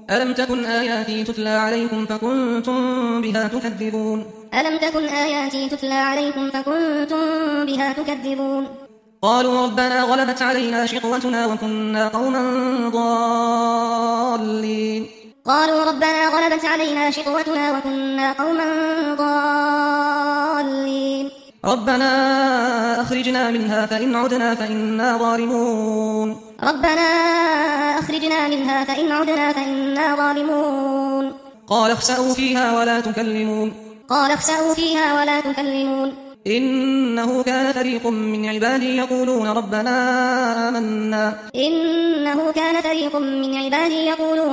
ألم تكن آياتي تتلى عليكم فكنتم بها تكذبون ألم تكن آياتي تتلى عليكم فكنتم بها تكذبون قالوا ربنا غلبت علينا شقوتنا وكنا قوما ضالين قالوا ربنا غلبت علينا شقوتنا وكنا قوما ضالين ربنا أخرجنا منها فإن عدنا فإنا ظالمون ربنا أخرجنا منها فإن عدنا فإنا ظالمون قال اخسأوا فيها ولا تكلمون قال اخسأوا فيها ولا تكلمون إنه كان فريق من عبادي يقولون ربنا آمنا إنه كان فريق من عبادي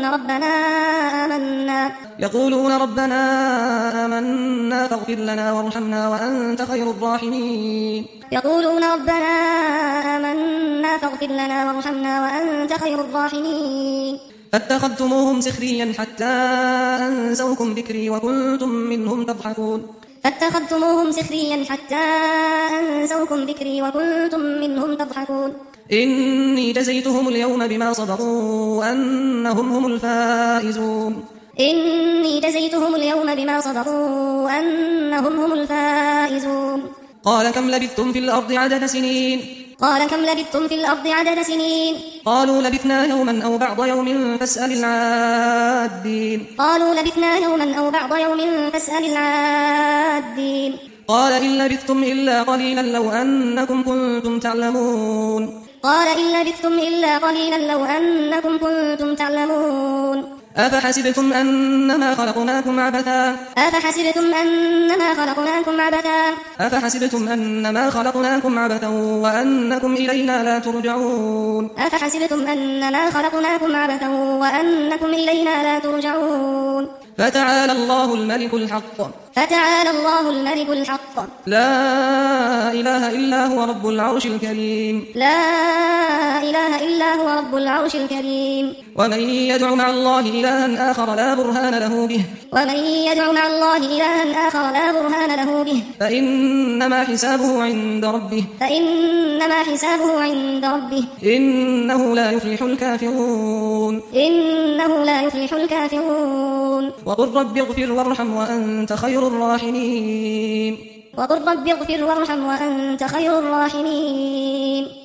يقولون ربنا آمنا فاغفر لنا وارحمنا وأنت خير الراحمين يقولون ربنا آمنا فاغفر لنا وارحمنا وأنت خير الراحمين فاتخذتموهم سخريا حتى أنسوكم ذكري وكنتم منهم تضحكون فاتخذتموهم سخريا حتى أنسوكم ذكري وكنتم منهم تضحكون إني جزيتهم اليوم بما صبروا أنهم هم الفائزون إني جزيتهم اليوم بما صبروا أنهم هم الفائزون قال كم لبثتم في الأرض عدد سنين قال كم لبثتم في الأرض عدد سنين قالوا لبثنا يوما أو بعض يوم فاسأل العادين قالوا لبثنا يوما أو بعض يوم فاسأل العادين قال إن لبثتم إلا قليلا لو أنكم كنتم تعلمون قال إن لبثتم إلا قليلا لو أنكم كنتم تعلمون أفحسبتم أنما خلقناكم عبثا أفحسبتم أنما خلقناكم عبثا أفحسبتم أنما خلقناكم عبثا وأنكم إلينا لا ترجعون أفحسبتم أنما خلقناكم عبثا وأنكم إلينا لا ترجعون فتعالى الله الملك الحق فتعالى الله الملك الحق لا إله إلا هو رب العرش الكريم لا إله إلا هو رب العرش الكريم ومن يدع مع الله إلها آخر لا برهان له به ومن يدع مع الله إلها آخر لا برهان له به فإنما حسابه عند ربه فإنما حسابه عند ربه إنه لا يفلح الكافرون إنه لا يفلح الكافرون وقل رب اغفر وارحم وأنت خير الراحمين وقل رب اغفر وارحم وأنت خير الراحمين